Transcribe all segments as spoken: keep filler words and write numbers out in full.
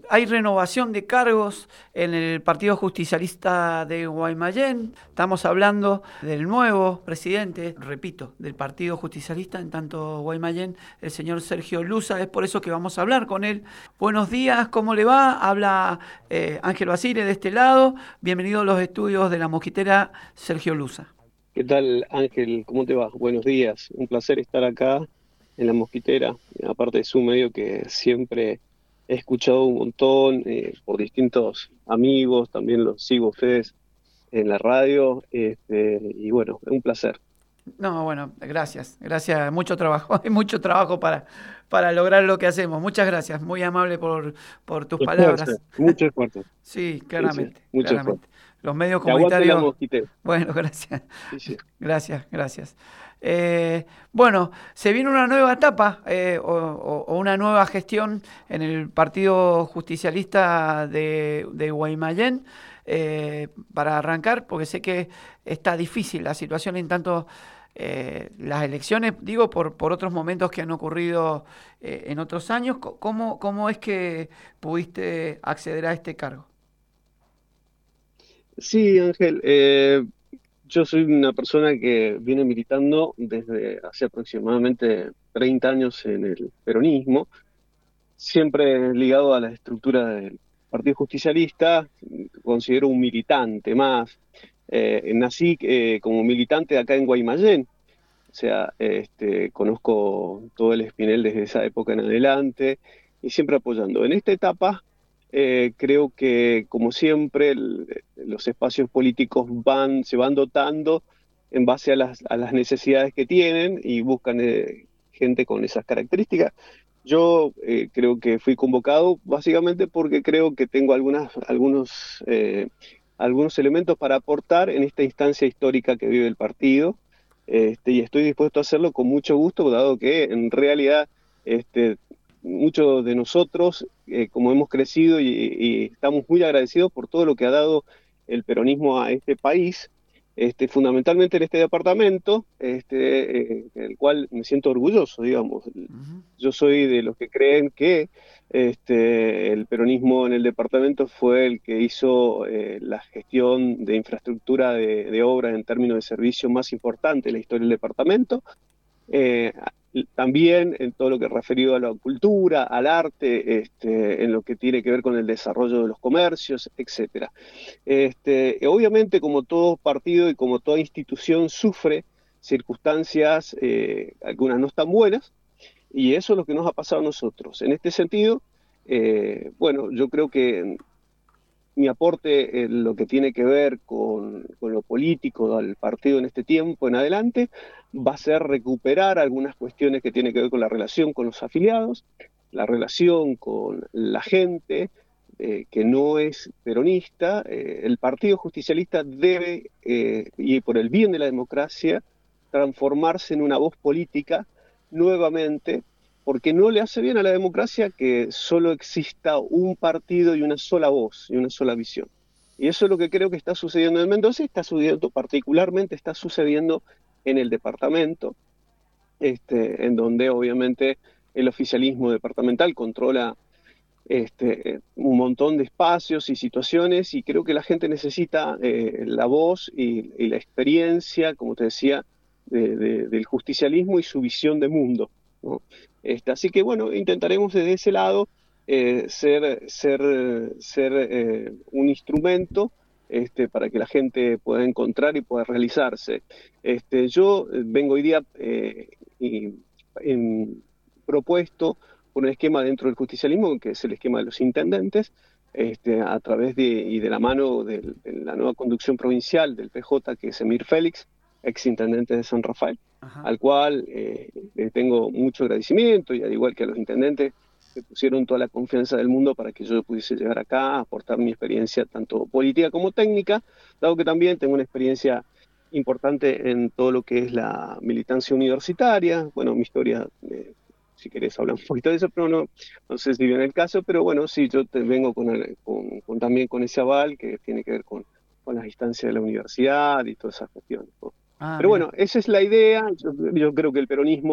hay renovación de cargos en el Partido Justicialista de Guaymallén. Estamos hablando del nuevo presidente, repito, del Partido Justicialista en tanto Guaymallén, el señor Sergio Luza. Es por eso que vamos a hablar con él. Buenos días, ¿cómo le va? Habla eh, Ángel Basile de este lado. Bienvenido a los estudios de La Mosquitera, Sergio Luza. ¿Qué tal, Ángel? ¿Cómo te va? Buenos días. Un placer estar acá en La Mosquitera. Aparte es un medio que siempre he escuchado un montón eh, por distintos amigos, también los sigo a ustedes en la radio, este, y bueno, es un placer. No, bueno, gracias, gracias, mucho trabajo, hay mucho trabajo para, para lograr lo que hacemos. Muchas gracias, muy amable por, por tus Esfuerzo, palabras. mucho esfuerzo. Sí, Sí, sí, claramente, mucho esfuerzo. claramente. Los medios Que aguante La comunitarios, Mosquitera. bueno, gracias, Sí, sí. gracias, gracias. Eh, bueno, se viene una nueva etapa eh, o, o- o una nueva gestión en el Partido Justicialista de, de Guaymallén eh, para arrancar, porque sé que está difícil la situación en tanto eh, las elecciones, digo, por, por otros momentos que han ocurrido eh, en otros años. Co- ¿Cómo, cómo es que pudiste acceder a este cargo? Sí, Ángel. eh, Yo soy una persona que viene militando desde hace aproximadamente treinta años en el peronismo, siempre ligado a la estructura del Partido Justicialista. Considero un militante más. Eh, nací eh, como militante acá en Guaymallén, o sea, este, conozco todo el Espinel desde esa época en adelante y siempre apoyando. En esta etapa, eh, creo que, como siempre, el- los espacios políticos van, se van dotando en base a las, a las necesidades que tienen y buscan eh, gente con esas características. Yo eh, creo que fui convocado básicamente porque creo que tengo algunas, algunos, eh, algunos elementos para aportar en esta instancia histórica que vive el partido, este, y estoy dispuesto a hacerlo con mucho gusto, dado que en realidad este, muchos de nosotros, eh, como hemos crecido y, y estamos muy agradecidos por todo lo que ha dado el peronismo a este país, este, fundamentalmente en este departamento, este, eh, el cual me siento orgulloso, digamos. Ujú. Yo soy de los que creen que este, el peronismo en el departamento fue el que hizo eh, la gestión de infraestructura de, de obras en términos de servicio más importante en la historia del departamento. Eh, También en todo lo que es referido a la cultura, al arte, este, en lo que tiene que ver con el desarrollo de los comercios, etcétera. Este, obviamente, como todo partido y como toda institución, sufre circunstancias, eh, algunas no están buenas, y eso es lo que nos ha pasado a nosotros. En este sentido, eh, bueno, yo creo que mi aporte en lo que tiene que ver con, con lo político del partido en este tiempo en adelante va a ser recuperar algunas cuestiones que tienen que ver con la relación con los afiliados, la relación con la gente eh, que no es peronista. Eh, el Partido Justicialista debe, eh, y por el bien de la democracia, transformarse en una voz política nuevamente, porque no le hace bien a la democracia que solo exista un partido y una sola voz y una sola visión. Y eso es lo que creo que está sucediendo en Mendoza y está sucediendo, particularmente está sucediendo en el departamento, este, en donde obviamente el oficialismo departamental controla este, un montón de espacios y situaciones, y creo que la gente necesita eh, la voz y, y la experiencia, como te decía, de- de- del justicialismo y su visión de mundo, ¿no? Este, así que bueno, intentaremos desde ese lado eh, ser, ser, ser eh, un instrumento, este, para que la gente pueda encontrar y pueda realizarse. Este, yo eh, vengo hoy día eh, y, en- propuesto por un esquema dentro del justicialismo, que es el esquema de los intendentes, este, a través de, y de la mano de, de la nueva conducción provincial del P J, que es Emir Félix, ex intendente de San Rafael, Ajá. al cual eh, le tengo mucho agradecimiento, y al igual que a los intendentes que pusieron toda la confianza del mundo para que yo pudiese llegar acá a aportar mi experiencia tanto política como técnica, dado que también tengo una experiencia importante en todo lo que es la militancia universitaria. Bueno, mi historia, eh, si querés hablar un poquito de eso, pero no, no sé si viene el caso, pero bueno, sí, yo te vengo con, el- con- con- también con ese aval que tiene que ver con, con las instancias de la universidad y todas esas cuestiones, ¿no? Ah, Pero mira. bueno, esa es la idea. Yo, yo creo que el peronismo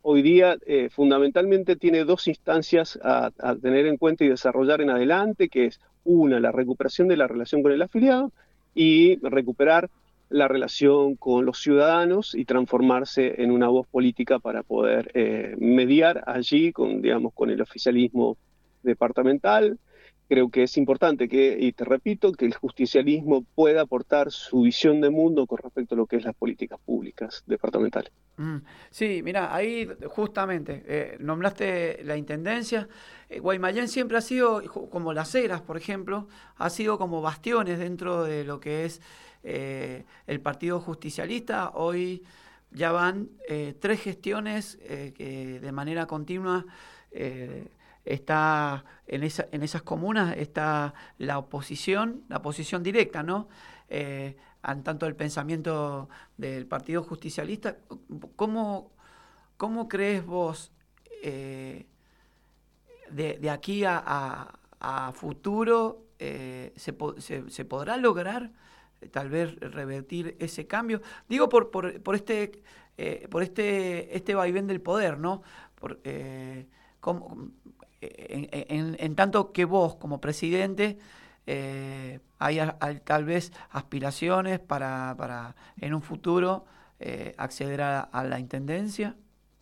hoy día eh, fundamentalmente tiene dos instancias a, a tener en cuenta y desarrollar en adelante, que es una, la recuperación de la relación con el afiliado y recuperar la relación con los ciudadanos y transformarse en una voz política para poder eh, mediar allí con, digamos, con el oficialismo departamental. Creo que es importante que, y te repito, que el justicialismo pueda aportar su visión de mundo con respecto a lo que es las políticas públicas departamentales. Mm, sí, mira, ahí justamente eh, nombraste la intendencia. Eh, Guaymallén siempre ha sido, como Las Heras, por ejemplo, ha sido como bastiones dentro de lo que es eh, el Partido Justicialista. Hoy ya van eh, tres gestiones eh, que de manera continua eh, está en, esa, en esas comunas está la oposición, la oposición directa, ¿no? Eh, en tanto el pensamiento del Partido Justicialista. ¿Cómo, cómo crees vos eh, de, de aquí a, a, a futuro eh, se, se, se podrá lograr eh, tal vez revertir ese cambio? Digo por, por, por este eh, por este este vaivén del poder, ¿no? Por, eh, como, en, en, en tanto que vos como presidente eh, hay, hay tal vez aspiraciones para, para en un futuro eh, acceder a, a la intendencia.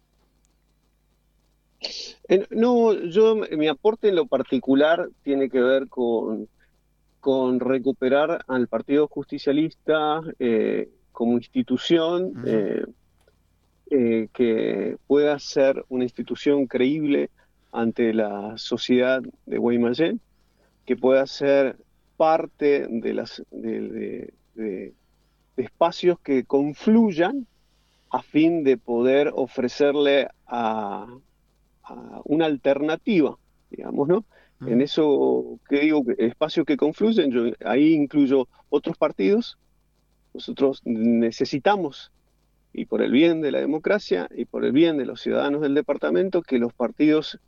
Eh, No, yo, mi aporte en lo particular tiene que ver con, con recuperar al Partido Justicialista eh, como institución, Uh-huh. eh, eh, que pueda ser una institución creíble ante la sociedad de Guaymallén, que pueda ser parte de, las, de, de- de- de espacios que confluyan a fin de poder ofrecerle a, a una alternativa, digamos, ¿no? En Uh-huh. eso que digo, que espacios que confluyen, yo ahí incluyo otros partidos. Nosotros necesitamos, y por el bien de la democracia y por el bien de los ciudadanos del departamento, que los partidos,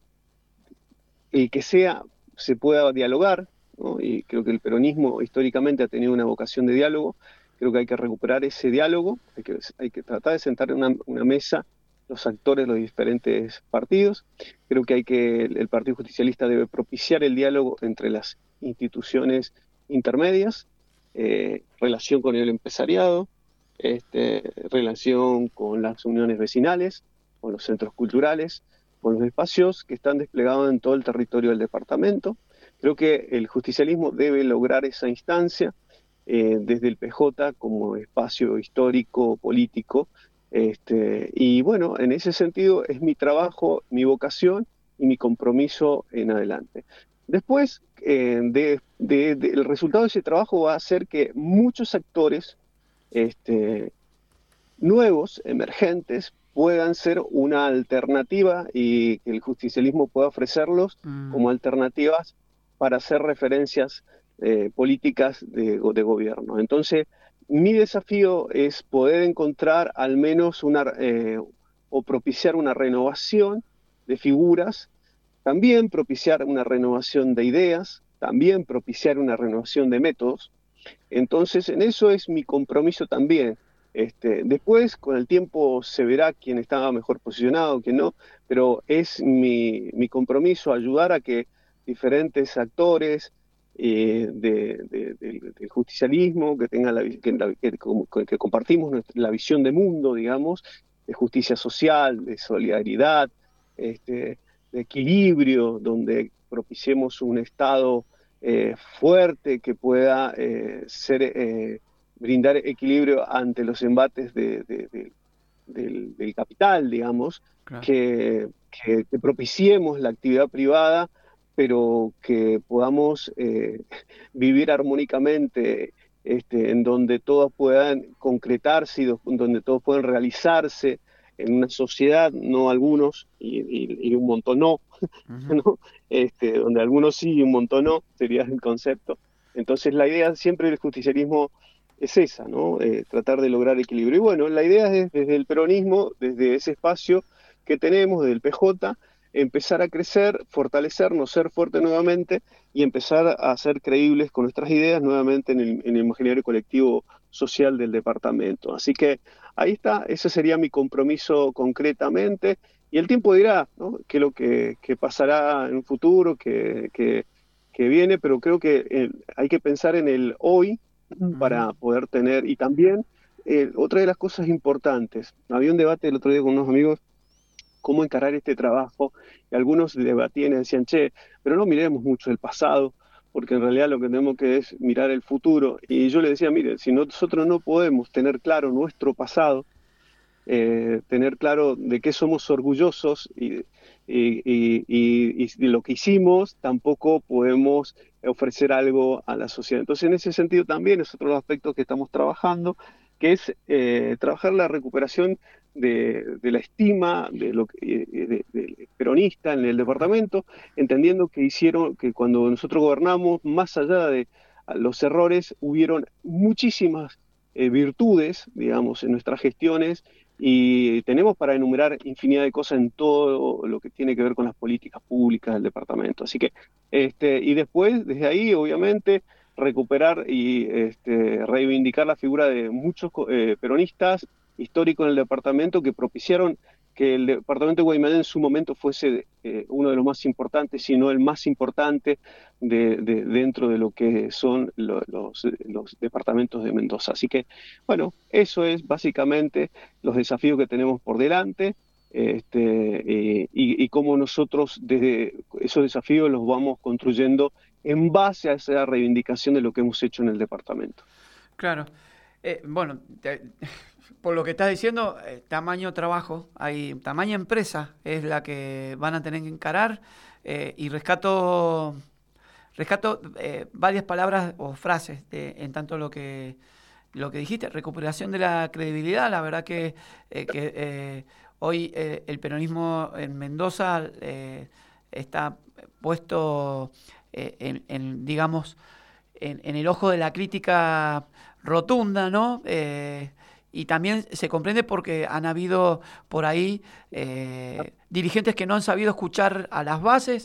el que sea, se pueda dialogar, ¿no? Y creo que el peronismo históricamente ha tenido una vocación de diálogo. Creo que hay que recuperar ese diálogo, hay que, hay que tratar de sentar en una, una mesa los actores de los diferentes partidos. Creo que hay que, el, el Partido Justicialista debe propiciar el diálogo entre las instituciones intermedias, eh, relación con el empresariado, este, relación con las uniones vecinales, con los centros culturales, con los espacios que están desplegados en todo el territorio del departamento. Creo que el justicialismo debe lograr esa instancia eh, desde el P J como espacio histórico, político. Este, y bueno, en ese sentido es mi trabajo, mi vocación y mi compromiso en adelante. Después, eh, de, de, de, el resultado de ese trabajo va a ser que muchos actores este, nuevos, emergentes, puedan ser una alternativa y que el justicialismo pueda ofrecerlos Mm. como alternativas para hacer referencias eh, políticas de, de, gobierno. Entonces, mi desafío es poder encontrar al menos una, eh, o propiciar una renovación de figuras, también propiciar una renovación de ideas, también propiciar una renovación de métodos. Entonces, en eso es mi compromiso también. Este, después, con el tiempo, se verá quién estaba mejor posicionado, quién no, pero es mi, mi compromiso ayudar a que diferentes actores eh, de, de, de, del justicialismo, que, tengan la, que, que, que compartimos nuestra, la visión de mundo, digamos, de justicia social, de solidaridad, este, de equilibrio, donde propiciemos un Estado eh, fuerte que pueda eh, ser, eh, brindar equilibrio ante los embates de, de, de, del, del capital, digamos, Claro. que, que, que, propiciemos la actividad privada, pero que podamos eh, vivir armónicamente, este, en donde todos puedan concretarse y do, donde todos puedan realizarse en una sociedad, no algunos y, y, y un montón no, Uh-huh. ¿no? Este, donde algunos sí y un montón no, sería el concepto. Entonces la idea siempre del justicialismo es esa, ¿no? Eh, tratar de lograr equilibrio. Y bueno, la idea es desde el peronismo, desde ese espacio que tenemos, desde el P J, empezar a crecer, fortalecernos, ser fuerte nuevamente y empezar a ser creíbles con nuestras ideas nuevamente en el, en el imaginario colectivo social del departamento. Así que ahí está, ese sería mi compromiso concretamente, y el tiempo dirá, ¿no?, qué es lo que, que pasará en un futuro, que, que, que viene, pero creo que eh, hay que pensar en el hoy Ujú. para poder tener, y también eh, otra de las cosas importantes, había un debate el otro día con unos amigos, cómo encarar este trabajo, y algunos debatían y decían, che, pero no miremos mucho el pasado, porque en realidad lo que tenemos que es mirar el futuro. Y yo le decía, mire, si nosotros no podemos tener claro nuestro pasado, eh, tener claro de qué somos orgullosos y, y, y, y, y de lo que hicimos, tampoco podemos ofrecer algo a la sociedad. Entonces, en ese sentido también es otro de los aspectos que estamos trabajando, que es eh, trabajar la recuperación de, de la estima de lo que, de, de, de peronista en el departamento, entendiendo que hicieron, que cuando nosotros gobernamos, más allá de los errores, hubieron muchísimas eh, virtudes, digamos, en nuestras gestiones, y tenemos para enumerar infinidad de cosas en todo lo que tiene que ver con las políticas públicas del departamento. Así que, este, y después, desde ahí, obviamente, recuperar y este, reivindicar la figura de muchos eh, peronistas históricos en el departamento que propiciaron que el departamento de Guaymallén en su momento fuese eh, uno de los más importantes, si no el más importante de, de, dentro de lo que son lo, los, los departamentos de Mendoza. Así que, bueno, eso es básicamente los desafíos que tenemos por delante, este, eh, y, y cómo nosotros desde esos desafíos los vamos construyendo en base a esa reivindicación de lo que hemos hecho en el departamento. Claro. Eh, bueno, te- por lo que estás diciendo, eh, tamaño trabajo, hay tamaño empresa es la que van a tener que encarar, eh, y rescato rescato eh, varias palabras o frases de- en tanto lo que lo que dijiste, recuperación de la credibilidad. La verdad que, eh, que eh, hoy eh, el peronismo en Mendoza eh, está puesto eh, en, en, digamos, en, en el ojo de la crítica rotunda, ¿no? Eh, y también se comprende porque han habido por ahí eh, dirigentes que no han sabido escuchar a las bases,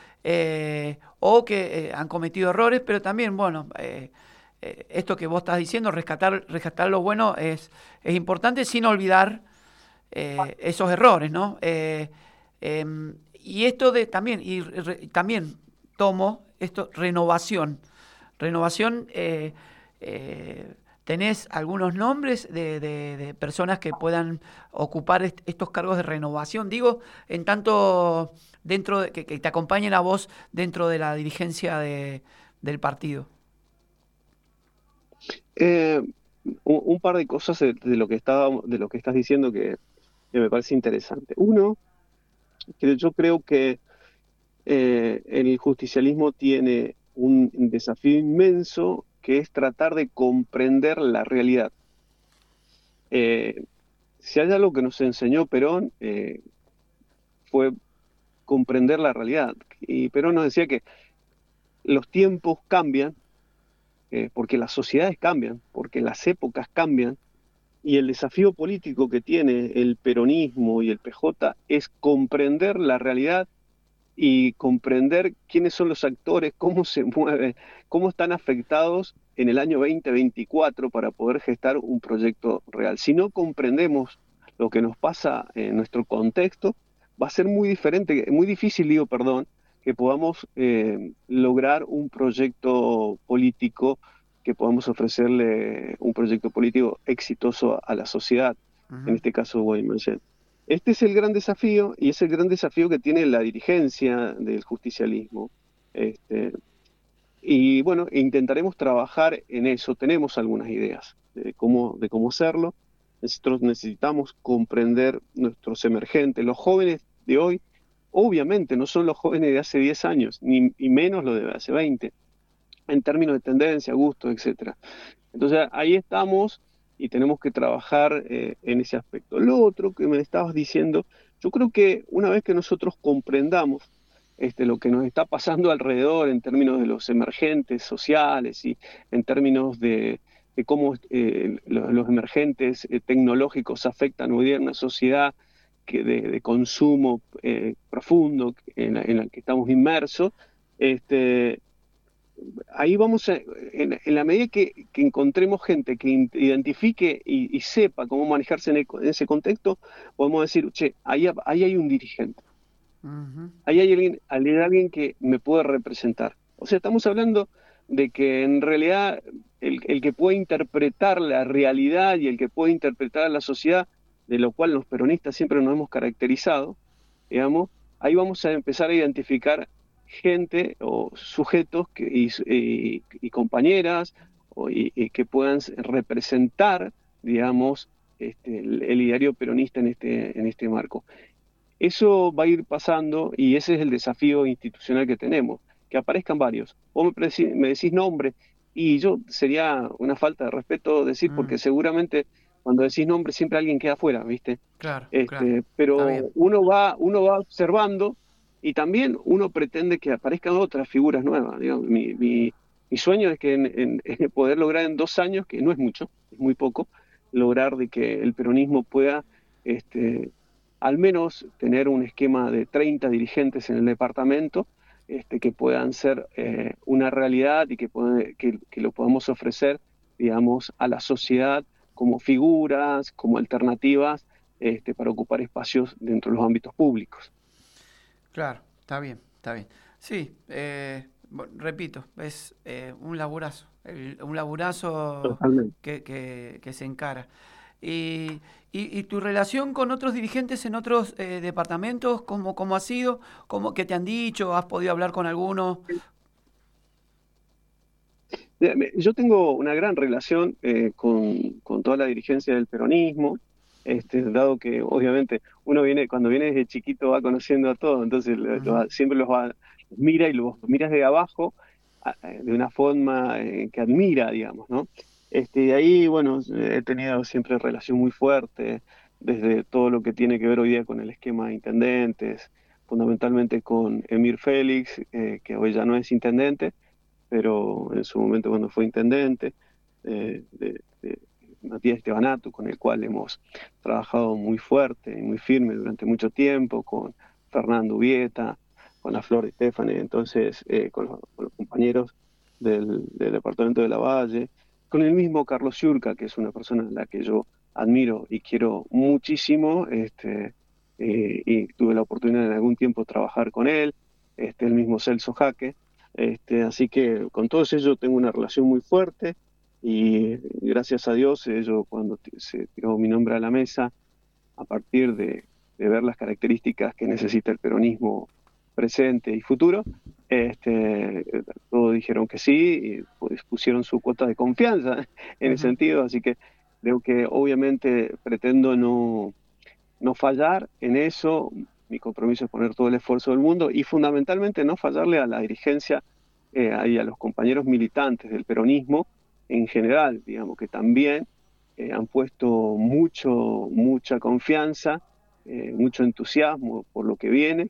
eh, o que eh, han cometido errores, pero también, bueno, eh, eh, esto que vos estás diciendo, rescatar, rescatar lo bueno es, es importante sin olvidar eh, esos errores, ¿no? Eh, eh, y esto de también, y re, también tomo esto, renovación. Renovación, eh, eh, ¿tenés algunos nombres de, de, de, personas que puedan ocupar est estos cargos de renovación? Digo, en tanto dentro de, que, que, te acompañen a vos dentro de la dirigencia de, del partido. Eh, un, un, par de cosas de, de, lo que estaba, de lo que estás diciendo que, que me parece interesante. Uno, que yo creo que eh, el justicialismo tiene un desafío inmenso, que es tratar de comprender la realidad. Eh, si hay algo que nos enseñó Perón, eh, fue comprender la realidad. Y Perón nos decía que los tiempos cambian, eh, porque las sociedades cambian, porque las épocas cambian, y el desafío político que tiene el peronismo y el P J es comprender la realidad y comprender quiénes son los actores, cómo se mueven, cómo están afectados en el año veinte veinticuatro para poder gestar un proyecto real. Si no comprendemos lo que nos pasa en nuestro contexto, va a ser muy diferente, muy difícil, digo, perdón, que podamos eh, lograr un proyecto político, que podamos ofrecerle un proyecto político exitoso a la sociedad, Uh en -huh. este caso Guaymallén. Este es el gran desafío, y es el gran desafío que tiene la dirigencia del justicialismo. Este, y bueno, intentaremos trabajar en eso. Tenemos algunas ideas de cómo, de cómo hacerlo. Nosotros necesitamos comprender nuestros emergentes. Los jóvenes de hoy, obviamente, no son los jóvenes de hace diez años, ni y menos los de hace veinte, en términos de tendencia, gustos, etcétera. Entonces ahí estamos y tenemos que trabajar eh, en ese aspecto. Lo otro que me estabas diciendo, yo creo que una vez que nosotros comprendamos este, lo que nos está pasando alrededor en términos de los emergentes sociales y en términos de, de cómo eh, los, los emergentes eh, tecnológicos afectan hoy día en una sociedad que de, de consumo eh, profundo en la, en la que estamos inmersos, este, ahí vamos a, en, en la medida que, que encontremos gente que in- identifique y, y sepa cómo manejarse en, el- en ese contexto, podemos decir, che, ahí, ha- ahí hay un dirigente, Ujú. ahí hay alguien, hay alguien que me puede representar. O sea, estamos hablando de que en realidad el, el que puede interpretar la realidad y el que puede interpretar a la sociedad, de lo cual los peronistas siempre nos hemos caracterizado, digamos, ahí vamos a empezar a identificar gente o sujetos que, y, y- y compañeras o, y, y que puedan representar, digamos, este, el, el ideario peronista en este, en este marco. Eso va a ir pasando y ese es el desafío institucional que tenemos, que aparezcan varios. Vos me, preci- me decís nombre y yo sería una falta de respeto decir, Mm, porque seguramente cuando decís nombre siempre alguien queda afuera, ¿viste? claro, claro. Este, Está pero bien. uno va, uno va observando y también uno pretende que aparezcan otras figuras nuevas. Digamos. Mi, mi- mi sueño es que en, en- en poder lograr en dos años, que no es mucho, es muy poco, lograr de que el peronismo pueda este, al menos tener un esquema de treinta dirigentes en el departamento este, que puedan ser eh, una realidad y que, puede- que, que lo podamos ofrecer, digamos, a la sociedad como figuras, como alternativas este, para ocupar espacios dentro de los ámbitos públicos. Claro, está bien, está bien. Sí, eh, bu- repito, es eh, un laburazo, el- un laburazo Totalmente. que, que- que se encara. Y, y- y tu relación con otros dirigentes en otros eh, departamentos, ¿cómo, cómo ha sido? ¿Cómo que te han dicho? ¿Has podido hablar con alguno? Eh, Yo tengo una gran relación eh, con, con toda la dirigencia del peronismo, este, dado que obviamente uno viene, cuando viene desde chiquito va conociendo a todos, entonces lo- Ujú. lo- siempre los, va- los mira y los miras de abajo a- eh, de una forma eh, que admira, digamos, ¿no? Este, y ahí, bueno, he tenido siempre relación muy fuerte, desde todo lo que tiene que ver hoy día con el esquema de intendentes, fundamentalmente con Emir Félix, eh, que hoy ya no es intendente pero en su momento cuando fue intendente, eh, de, de Matías Estebanato, con el cual hemos trabajado muy fuerte y muy firme durante mucho tiempo, con Fernando Ubieta, con la Flor Estefani, entonces eh, con, los, con los compañeros del, del departamento de la Valle, con el mismo Carlos Ciurca, que es una persona a la que yo admiro y quiero muchísimo, este, eh, y tuve la oportunidad en algún tiempo de trabajar con él, este, el mismo Celso Jaque, este, así que con todos ellos tengo una relación muy fuerte y gracias a Dios ellos cuando t- se tiró mi nombre a la mesa, a partir de, de ver las características que necesita el peronismo presente y futuro, este, todos dijeron que sí y pues, pusieron su cuota de confianza en ese Ujú. sentido, así que creo que obviamente pretendo no no fallar en eso, mi compromiso es poner todo el esfuerzo del mundo y fundamentalmente no fallarle a la dirigencia eh, y a los compañeros militantes del peronismo en general, digamos, que también eh, han puesto mucho, mucha confianza, eh, mucho entusiasmo por lo que viene.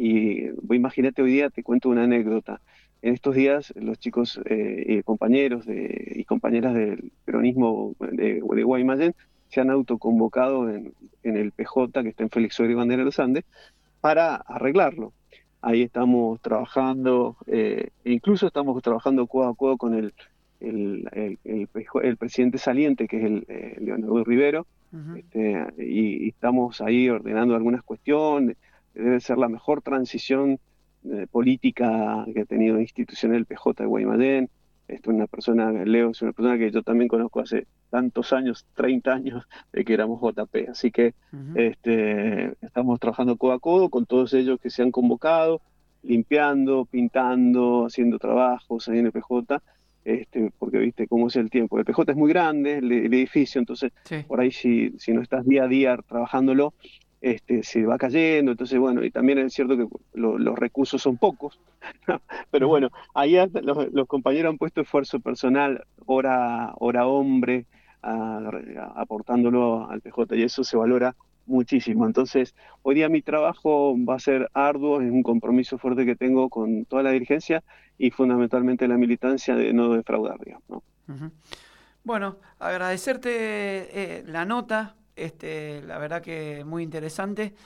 Y pues, imagínate hoy día, te cuento una anécdota. En estos días, los chicos eh, y compañeros de, y compañeras del peronismo de, de Guaymallén se han autoconvocado en, en el P J, que está en Félix Rodríguez Bandera de los Andes, para arreglarlo. Ahí estamos trabajando, eh, e incluso estamos trabajando codo a codo con el, el, el, el, el presidente saliente, que es el eh, Leonardo Rivero, Ujú. este, y, y, estamos ahí ordenando algunas cuestiones. Debe ser la mejor transición eh, política que ha tenido institucional el P J de Guaymallén. Esto es una persona, Leo es una persona que yo también conozco hace tantos años, treinta años, de que éramos J P. Así que Ujú. este, estamos trabajando codo a codo con todos ellos que se han convocado, limpiando, pintando, haciendo trabajos ahí en el P J, este, porque viste cómo es el tiempo. El P J es muy grande, el, el edificio, entonces Sí. por ahí si, si no estás día a día trabajándolo, este, se va cayendo. Entonces, bueno, y también es cierto que lo, los recursos son pocos, pero Ujú. bueno, ahí los, los compañeros han puesto esfuerzo personal, hora, hora hombre, a, a, aportándolo al P J y eso se valora muchísimo. Entonces, hoy día mi trabajo va a ser arduo, es un compromiso fuerte que tengo con toda la dirigencia y fundamentalmente la militancia de no defraudar, digamos, ¿no? Ujú. Bueno, agradecerte eh, la nota, este, la verdad que muy interesante.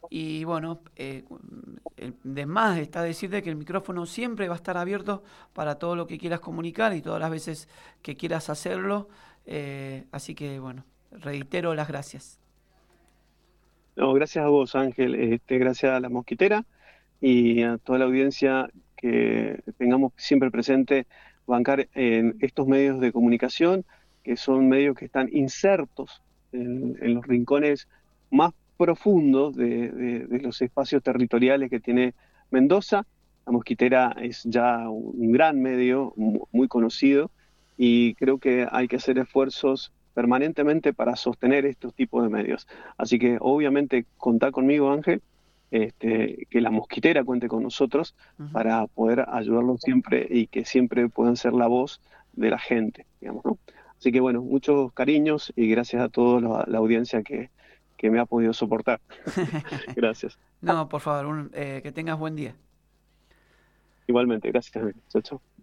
Y bueno, eh, de más está decirte que el micrófono siempre va a estar abierto para todo lo que quieras comunicar y todas las veces que quieras hacerlo. Eh, así que bueno, reitero las gracias. No, gracias a vos, Ángel, este, gracias a la Mosquitera y a toda la audiencia que tengamos siempre presente bancar en estos medios de comunicación, que son medios que están insertos en, en los rincones más profundos de, de- de los espacios territoriales que tiene Mendoza. La Mosquitera es ya un gran medio, mu- muy conocido, y creo que hay que hacer esfuerzos permanentemente para sostener estos tipos de medios. Así que obviamente contá conmigo, Ángel, este, que la Mosquitera cuente con nosotros Ujú. para poder ayudarlos siempre y que siempre puedan ser la voz de la gente, digamos, ¿no? Así que bueno, muchos cariños y gracias a toda la, la audiencia que, que me ha podido soportar. Gracias. No, por favor, un- eh, que tengas buen día. Igualmente, gracias. Chao, chao.